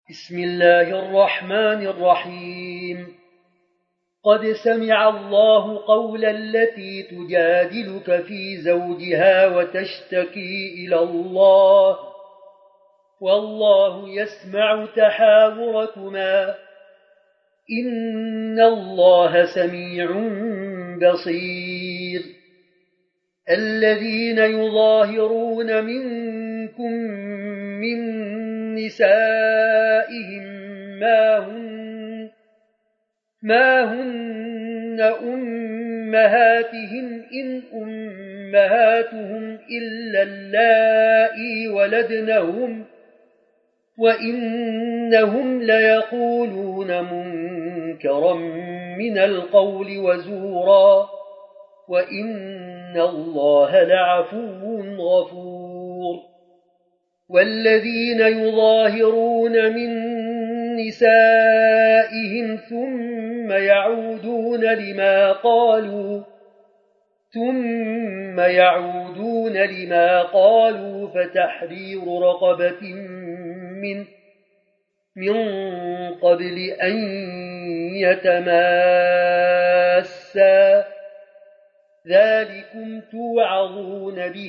بسم الله الرحمن الرحيم. قد سمع الله قول التي تجادلك في زوجها وتشتكي إلى الله والله يسمع تحاوركما إن الله سميع بصير. الذين يظاهرون منكم من نسائهم ما هن أمهاتهم إن أمهاتهم إلا اللائي ولدنهم وإنهم ليقولون منكرا من القول وزورا وإن الله لعفو غفور. والذين يظاهرون من نسائهم ثم يعودون لما قالوا فتحرير رقبة من قبل أن يتماسا ذلكم توعظون به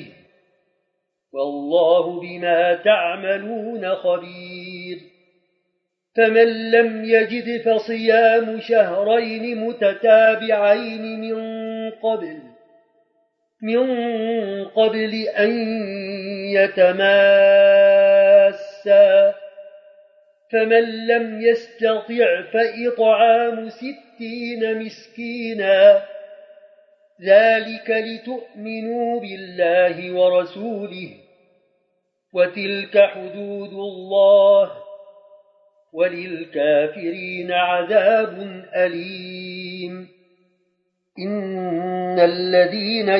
والله بما تعملون خبير. فمن لم يجد فصيام شهرين متتابعين من قبل أن يتماسا فمن لم يستطع فإطعام 60 مسكينا ذلك لتؤمنوا بالله ورسوله وتلك حدود الله وللكافرين عذاب أليم. إن الذين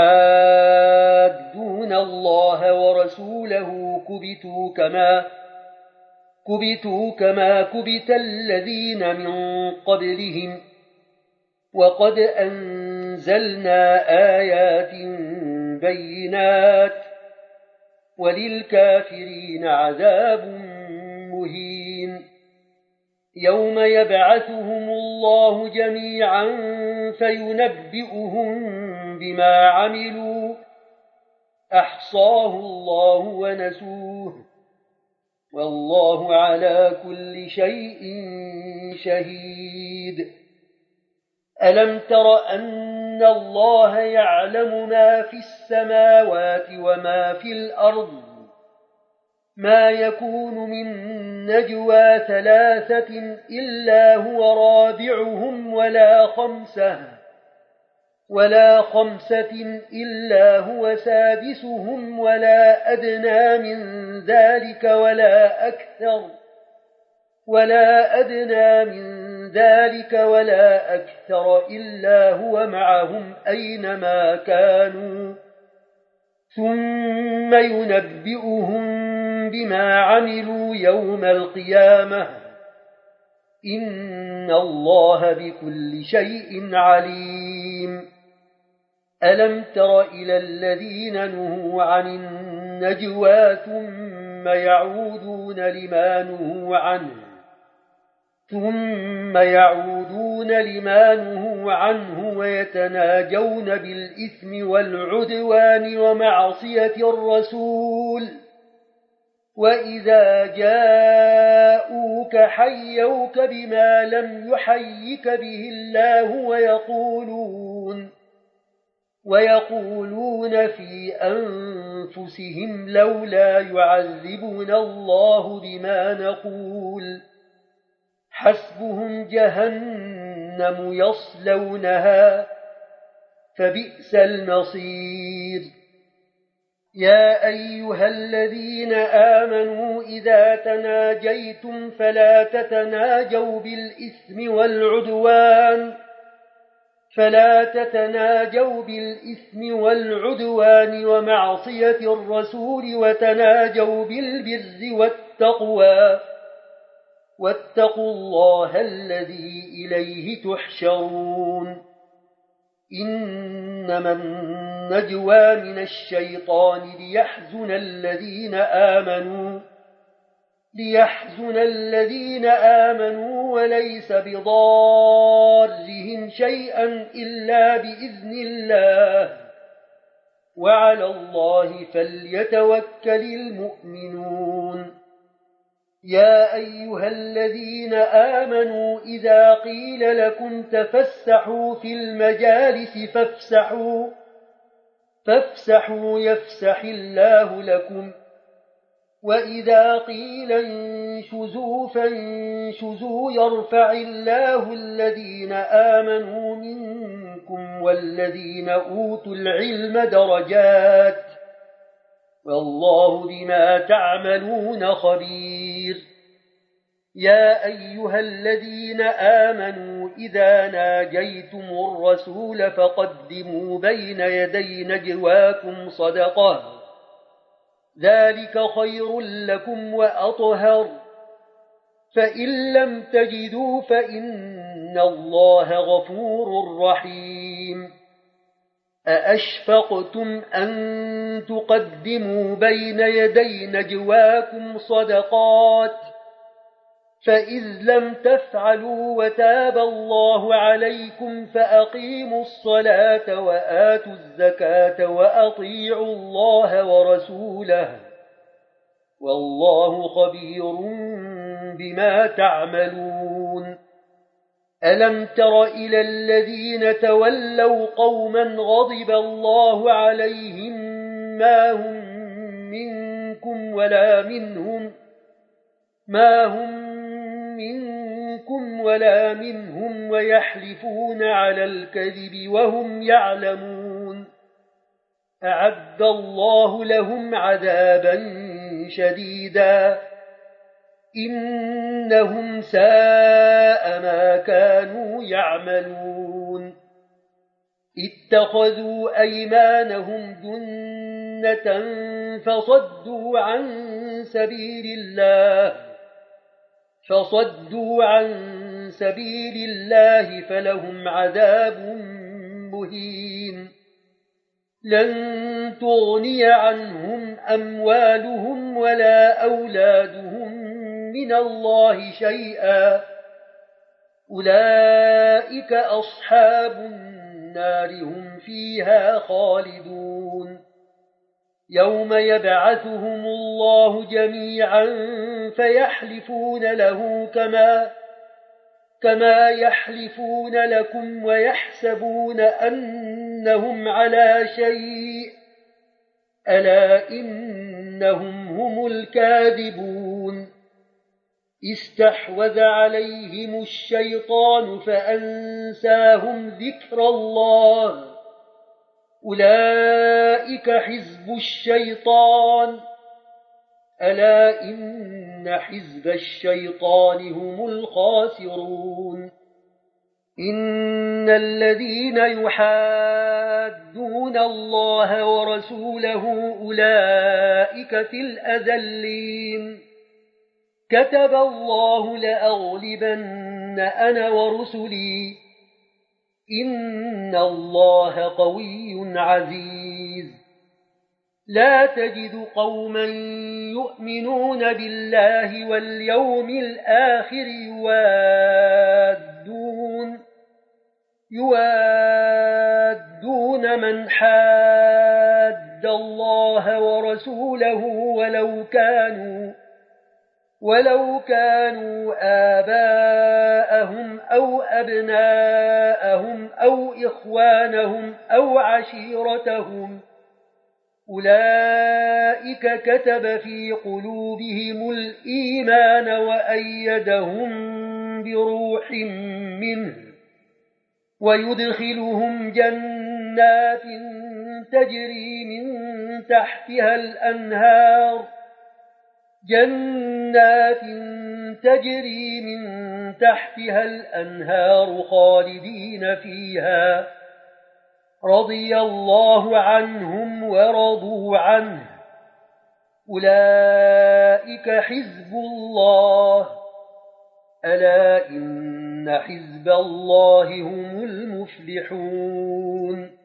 يحادون الله ورسوله كبتوا كما كبت الذين من قبلهم وقد أنزلنا آيات بينات وللكافرين عذاب مهين. يوم يبعثهم الله جميعا فينبئهم بما عملوا أحصاه الله ونسوه والله على كل شيء شهيد. ألم تر أن الله يعلم ما في السماوات وما في الأرض ما يكون من نجوى 3 إلا هو رابعهم ولا خمسة إلا هو سادسهم ولا أدنى من ذلك ولا أكثر إلا هو معهم أينما كانوا ثم ينبئهم بما عملوا يوم القيامة إن الله بكل شيء عليم. ألم تر إلى الذين نهوا عن النجوى ثم يعودون لما نهوا عنه ويتناجون بالإثم والعدوان ومعصية الرسول وإذا جاءوك حيوك بما لم يحيك به الله ويقولون في أنفسهم لولا يعذبنا الله بما نقول حسبهم جهنم يصلونها فبئس المصير. يا أيها الذين آمنوا إذا تناجيتم فلا تتناجوا بالإثم والعدوان ومعصية الرسول وتناجوا بالبر والتقوى واتقوا الله الذي إليه تحشرون. إنما النجوى من الشيطان ليحزن الذين آمنوا ليحزن الذين آمنوا وليس بضارهم شيئا إلا بإذن الله وعلى الله فليتوكل المؤمنون يا أيها الذين آمنوا إذا قيل لكم تفسحوا في المجالس فافسحوا يفسح الله لكم وإذا قيل انشزوا فانشزوا يرفع الله الذين آمنوا منكم والذين أوتوا العلم درجات والله بما تعملون خبير يا أيها الذين آمنوا إذا ناجيتم الرسول فقدموا بين يدي نجواكم صدقة ذلك خير لكم وأطهر فإن لم تجدوا فإن الله غفور رحيم أأشفقتم أن تقدموا بين يدي نجواكم صدقات فإذ لم تفعلوا وتاب الله عليكم فأقيموا الصلاة وآتوا الزكاة وأطيعوا الله ورسوله والله خبير بما تعملون ألم تر إلى الذين تولوا قوما غضب الله عليهم ما هم منكم ولا منهم ويحلفون على الكذب وهم يعلمون أعد الله لهم عذابا شديدا إنهم ساء ما كانوا يعملون اتخذوا أيمانهم جنة فصدوا عن سبيل الله فلهم عذاب مهين لن تغني عنهم أموالهم ولا أولادهم من الله شيئا أولئك أصحاب النار هم فيها خالدون يوم يبعثهم الله جميعا فيحلفون له كما يحلفون لكم ويحسبون أنهم على شيء ألا إنهم هم الكاذبون استحوذ عليهم الشيطان فأنساهم ذكر الله أولئك حزب الشيطان ألا إن حزب الشيطان هم الخاسرون إن الذين يحادون الله ورسوله أولئك في الأذلين كتب الله لأغلبن أنا ورسلي إن الله قوي عزيز لا تجد قوما يؤمنون بالله واليوم الآخر يوادون من حاد الله ورسوله ولو كانوا آباءهم أو أبناءهم أو إخوانهم أو عشيرتهم أولئك كتب في قلوبهم الإيمان وأيدهم بروح منه ويدخلهم جنات تجري من تحتها الأنهار خالدين فيها رضي الله عنهم ورضوا عنه أولئك حزب الله ألا إن حزب الله هم المفلحون